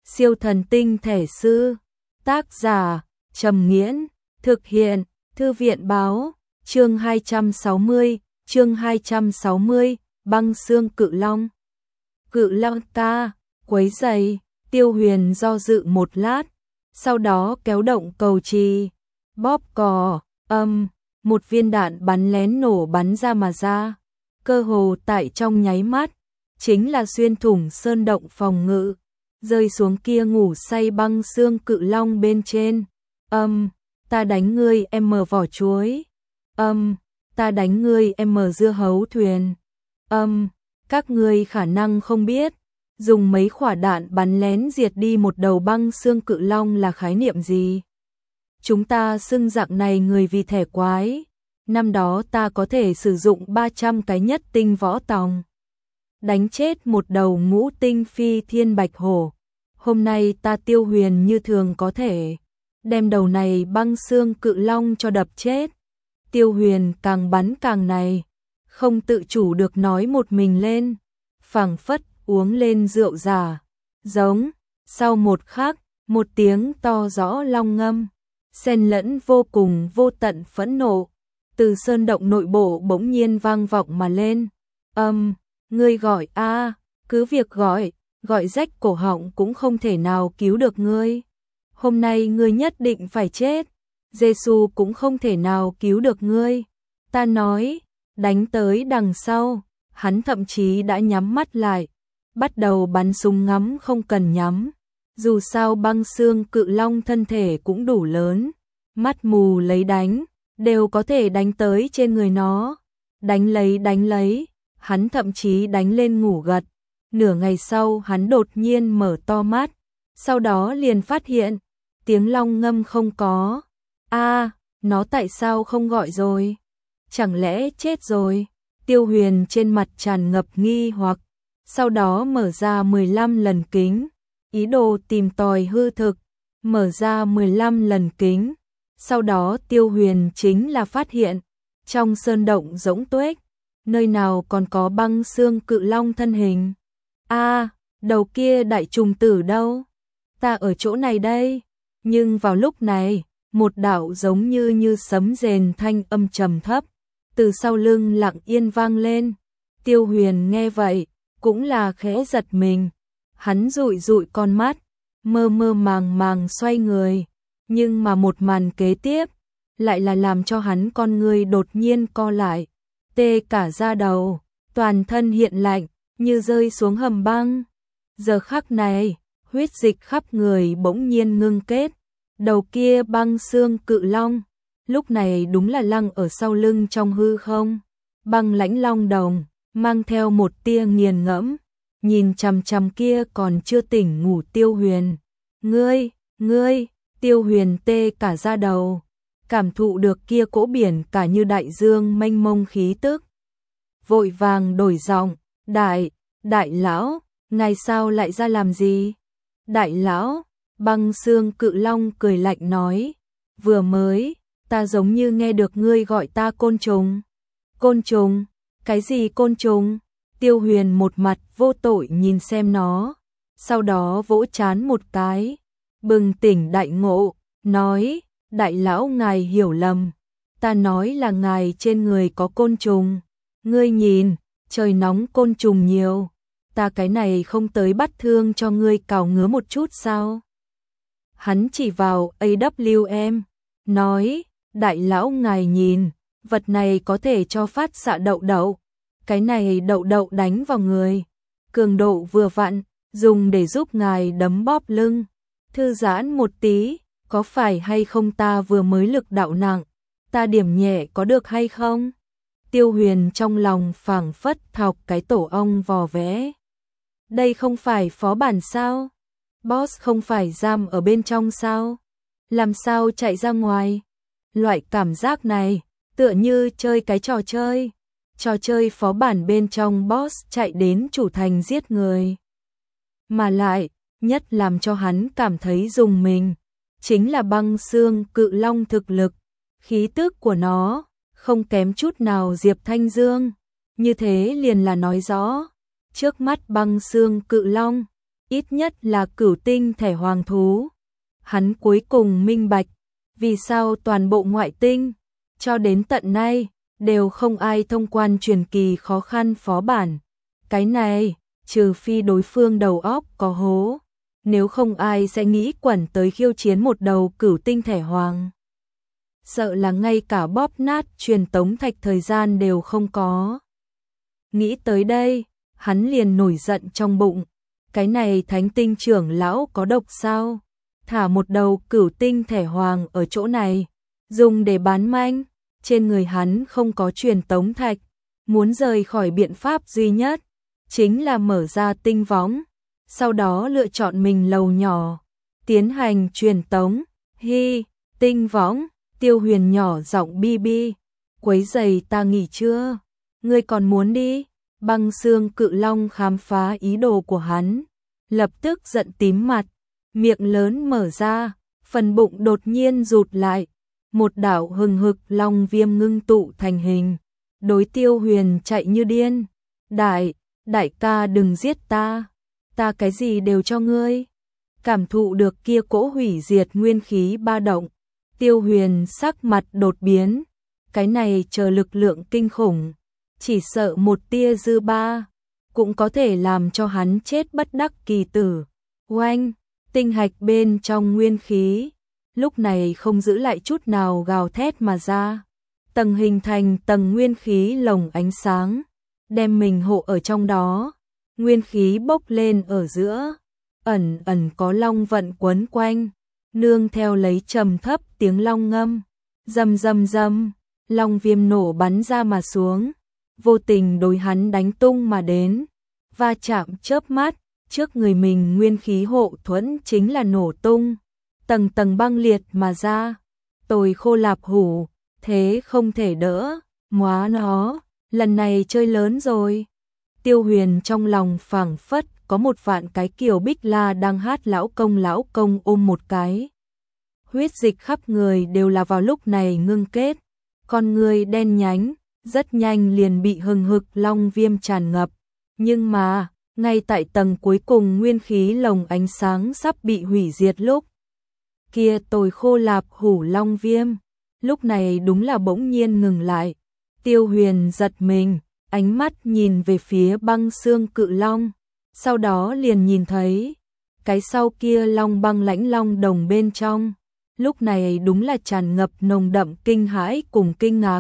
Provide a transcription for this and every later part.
Siêu thần tinh thể sư. Tác giả Trầm Nghiễn. Thực hiện Thư viện báo. Chương 260, băng xương cự long. Cự long ta, quấy giày. Tiêu Huyền do dự một lát, sau đó kéo động cầu trì, bóp cò, một viên đạn bắn lén nổ bắn ra mà ra, cơ hồ tại trong nháy mắt, chính là xuyên thủng sơn động phòng ngự, rơi xuống kia ngủ say băng xương cự long bên trên. Ta đánh ngươi em mở vỏ chuối. Ta đánh ngươi em mở dưa hấu thuyền. Các ngươi khả năng không biết, dùng mấy quả đạn bắn lén diệt đi một đầu băng xương cự long là khái niệm gì? Chúng ta xưng dạng này người vì thẻ quái. Năm đó ta có thể sử dụng 300 cái nhất tinh võ tòng, đánh chết một đầu ngũ tinh phi thiên bạch hổ. Hôm nay ta Tiêu Huyền như thường có thể đem đầu này băng xương cự long cho đập chết. Tiêu Huyền càng bắn càng này, không tự chủ được nói một mình lên, phảng phất uống lên rượu giả. Giống, sau một khắc, một tiếng to rõ long ngâm, xen lẫn vô cùng vô tận phẫn nộ, từ sơn động nội bộ bỗng nhiên vang vọng mà lên. Ngươi gọi a, cứ việc gọi rách cổ họng cũng không thể nào cứu được ngươi. Hôm nay ngươi nhất định phải chết. Giê-xu cũng không thể nào cứu được ngươi. Ta nói, đánh tới đằng sau, hắn thậm chí đã nhắm mắt lại, bắt đầu bắn súng ngắm không cần nhắm. Dù sao băng xương cự long thân thể cũng đủ lớn, mắt mù lấy đánh, đều có thể đánh tới trên người nó. Đánh lấy, hắn thậm chí đánh lên ngủ gật. Nửa ngày sau hắn đột nhiên mở to mắt, sau đó liền phát hiện, tiếng long ngâm không có. Nó tại sao không gọi rồi? Chẳng lẽ chết rồi? Tiêu Huyền trên mặt tràn ngập nghi hoặc, sau đó mở ra 15 lần kính, ý đồ tìm tòi hư thực, mở ra 15 lần kính. Sau đó Tiêu Huyền chính là phát hiện, trong sơn động rỗng tuếch, nơi nào còn có băng xương cự long thân hình. Đầu kia đại trùng tử đâu? Ta ở chỗ này đây. Nhưng vào lúc này, một đạo giống như sấm rền thanh âm trầm thấp, từ sau lưng lặng yên vang lên. Tiêu Huyền nghe vậy, cũng là khẽ giật mình. Hắn dụi con mắt, mơ màng xoay người. Nhưng mà một màn kế tiếp, lại là làm cho hắn con người đột nhiên co lại, tê cả da đầu, toàn thân hiện lạnh, như rơi xuống hầm băng. Giờ khắc này, huyết dịch khắp người bỗng nhiên ngưng kết. Đầu kia băng xương cự long, lúc này đúng là lăng ở sau lưng trong hư không. Băng lãnh long đồng, mang theo một tia nghiền ngẫm, nhìn chằm chằm kia còn chưa tỉnh ngủ Tiêu Huyền. Ngươi, Tiêu Huyền tê cả da đầu, cảm thụ được kia cỗ biển cả như đại dương mênh mông khí tức. Vội vàng đổi giọng, đại lão, ngài sao lại ra làm gì? Đại lão, băng xương cự long cười lạnh nói, vừa mới, ta giống như nghe được ngươi gọi ta côn trùng. Côn trùng? Cái gì côn trùng? Tiêu Huyền một mặt vô tội nhìn xem nó, sau đó vỗ trán một cái, bừng tỉnh đại ngộ, nói, đại lão ngài hiểu lầm, ta nói là ngài trên người có côn trùng. Ngươi nhìn, trời nóng côn trùng nhiều, ta cái này không tới bắt thương cho ngươi cào ngứa một chút sao? Hắn chỉ vào AWM, nói, đại lão ngài nhìn, vật này có thể cho phát xạ đậu đậu. Cái này đậu đậu đánh vào người, cường độ vừa vặn, dùng để giúp ngài đấm bóp lưng, thư giãn một tí. Có phải hay không ta vừa mới lực đạo nặng, ta điểm nhẹ có được hay không? Tiêu Huyền trong lòng phảng phất thọc cái tổ ong vò vẽ. Đây không phải phó bản sao? Boss không phải giam ở bên trong sao? Làm sao chạy ra ngoài? Loại cảm giác này, tựa như chơi cái trò chơi phó bản bên trong boss chạy đến chủ thành giết người. Mà lại, nhất làm cho hắn cảm thấy rùng mình, chính là băng xương cự long thực lực, khí tức của nó, không kém chút nào Diệp Thanh Dương. Như thế liền là nói rõ, trước mắt băng xương cự long, ít nhất là cửu tinh thể hoàng thú. Hắn cuối cùng minh bạch, vì sao toàn bộ ngoại tinh, cho đến tận nay, đều không ai thông quan truyền kỳ khó khăn phó bản. Cái này, trừ phi đối phương đầu óc có hố, nếu không ai sẽ nghĩ quẩn tới khiêu chiến một đầu cửu tinh thể hoàng. Sợ là ngay cả bóp nát truyền tống thạch thời gian đều không có. Nghĩ tới đây, hắn liền nổi giận trong bụng. Cái này thánh tinh trưởng lão có độc sao? Thả một đầu cửu tinh thể hoàng ở chỗ này, dùng để bán manh. Trên người hắn không có truyền tống thạch, muốn rời khỏi biện pháp duy nhất, chính là mở ra tinh võng, sau đó lựa chọn mình lầu nhỏ, tiến hành truyền tống. Hi, tinh võng, Tiêu Huyền nhỏ giọng bi bi, quấy giày ta nghỉ chưa? Ngươi còn muốn đi? Băng xương cự long khám phá ý đồ của hắn, lập tức giận tím mặt, miệng lớn mở ra, phần bụng đột nhiên rụt lại, một đạo hừng hực long viêm ngưng tụ thành hình, đối Tiêu Huyền chạy như điên. Đại ca đừng giết ta cái gì đều cho ngươi. Cảm thụ được kia cỗ hủy diệt nguyên khí ba động, Tiêu Huyền sắc mặt đột biến, cái này chờ lực lượng kinh khủng, chỉ sợ một tia dư ba cũng có thể làm cho hắn chết bất đắc kỳ tử. Oanh, tinh hạch bên trong nguyên khí lúc này không giữ lại chút nào gào thét mà ra, tầng hình thành tầng nguyên khí lồng ánh sáng, đem mình hộ ở trong đó. Nguyên khí bốc lên ở giữa, ẩn ẩn có long vận quấn quanh, nương theo lấy trầm thấp tiếng long ngâm, rầm rầm rầm, long viêm nổ bắn ra mà xuống, vô tình đối hắn đánh tung mà đến, va chạm chớp mắt, trước người mình nguyên khí hộ thuẫn chính là nổ tung, tầng tầng băng liệt mà ra. Tồi khô lạp hủ, thế không thể đỡ, móa nó, lần này chơi lớn rồi. Tiêu Huyền trong lòng phảng phất có một vạn cái Kiều Bích La đang hát lão công ôm một cái. Huyết dịch khắp người đều là vào lúc này ngưng kết, con người đen nhánh, rất nhanh liền bị hừng hực long viêm tràn ngập. Nhưng mà, ngay tại tầng cuối cùng nguyên khí lồng ánh sáng sắp bị hủy diệt lúc, kia tồi khô lạp hủ long viêm, lúc này đúng là bỗng nhiên ngừng lại. Tiêu Huyền giật mình, ánh mắt nhìn về phía băng xương cự long, sau đó liền nhìn thấy cái sau kia long băng lãnh long đồng bên trong, lúc này đúng là tràn ngập nồng đậm kinh hãi cùng kinh ngạc.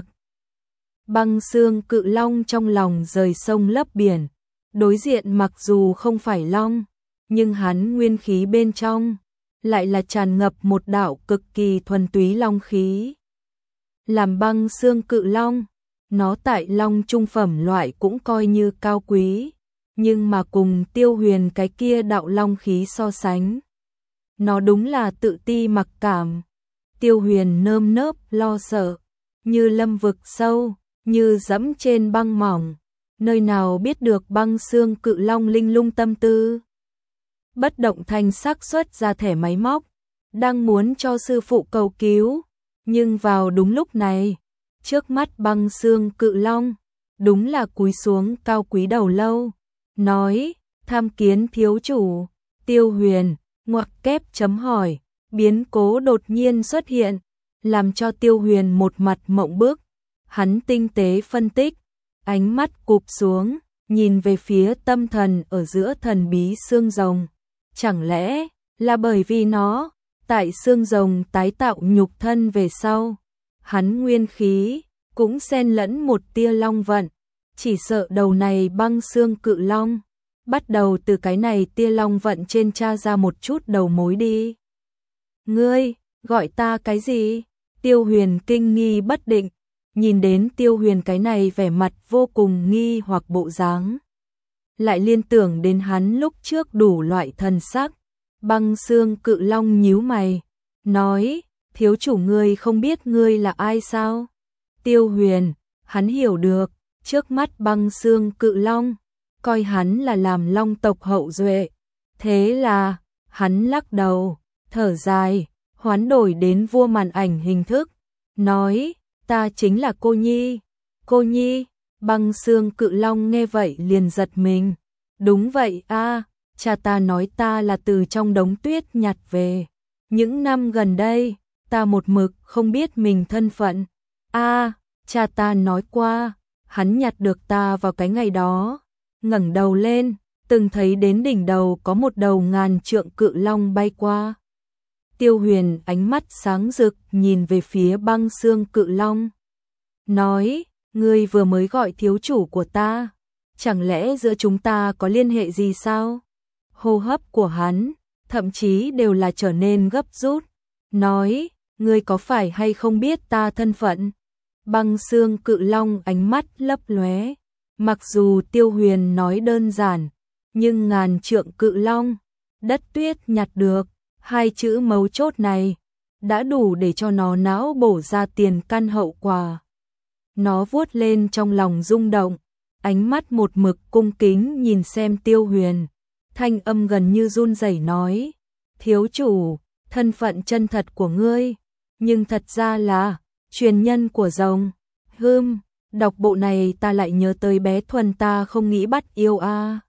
Băng xương cự long trong lòng rời sông lấp biển, đối diện mặc dù không phải long, nhưng hắn nguyên khí bên trong lại là tràn ngập một đạo cực kỳ thuần túy long khí. Làm băng xương cự long, nó tại long trung phẩm loại cũng coi như cao quý, nhưng mà cùng Tiêu Huyền cái kia đạo long khí so sánh, nó đúng là tự ti mặc cảm. Tiêu Huyền nơm nớp lo sợ, như lâm vực sâu, như dẫm trên băng mỏng, nơi nào biết được băng xương cự long linh lung tâm tư. Bất động thanh sắc xuất ra thẻ máy móc, đang muốn cho sư phụ cầu cứu, nhưng vào đúng lúc này, trước mắt băng xương cự long, đúng là cúi xuống cao quý đầu lâu, nói, tham kiến thiếu chủ. Tiêu Huyền, ngoặc kép chấm hỏi, biến cố đột nhiên xuất hiện, làm cho Tiêu Huyền một mặt mộng bức, hắn tinh tế phân tích, ánh mắt cụp xuống, nhìn về phía tâm thần ở giữa thần bí xương rồng, chẳng lẽ là bởi vì nó, tại xương rồng tái tạo nhục thân về sau, hắn nguyên khí cũng xen lẫn một tia long vận, chỉ sợ đầu này băng xương cự long, bắt đầu từ cái này tia long vận trên tra ra một chút đầu mối đi. Ngươi, gọi ta cái gì? Tiêu Huyền kinh nghi bất định, nhìn đến Tiêu Huyền cái này vẻ mặt vô cùng nghi hoặc bộ dáng, lại liên tưởng đến hắn lúc trước đủ loại thần sắc. Băng xương cự long nhíu mày, nói, thiếu chủ ngươi không biết ngươi là ai sao? Tiêu Huyền, hắn hiểu được, trước mắt băng xương cự long, coi hắn là làm long tộc hậu duệ. Thế là, hắn lắc đầu, thở dài, hoán đổi đến vua màn ảnh hình thức, nói, ta chính là cô Nhi. Cô Nhi, băng xương cự long nghe vậy liền giật mình. Đúng vậy a, cha ta nói ta là từ trong đống tuyết nhặt về. Những năm gần đây, ta một mực không biết mình thân phận. Cha ta nói qua, hắn nhặt được ta vào cái ngày đó. Ngẩng đầu lên, từng thấy đến đỉnh đầu có một đầu ngàn trượng cự long bay qua. Tiêu Huyền ánh mắt sáng rực nhìn về phía băng xương cự long. Nói, ngươi vừa mới gọi thiếu chủ của ta. Chẳng lẽ giữa chúng ta có liên hệ gì sao? Hô hấp của hắn, thậm chí đều là trở nên gấp rút. Nói, ngươi có phải hay không biết ta thân phận? Băng xương cự long ánh mắt lấp lóe. Mặc dù Tiêu Huyền nói đơn giản, nhưng ngàn trượng cự long, đất tuyết nhặt được, hai chữ mấu chốt này đã đủ để cho nó não bổ ra tiền căn hậu quả. Nó vuốt lên trong lòng rung động, ánh mắt một mực cung kính nhìn xem Tiêu Huyền, thanh âm gần như run rẩy nói: "Thiếu chủ, thân phận chân thật của ngươi, nhưng thật ra là truyền nhân của rồng." Đọc bộ này ta lại nhớ tới bé Thuần ta không nghĩ bắt yêu a.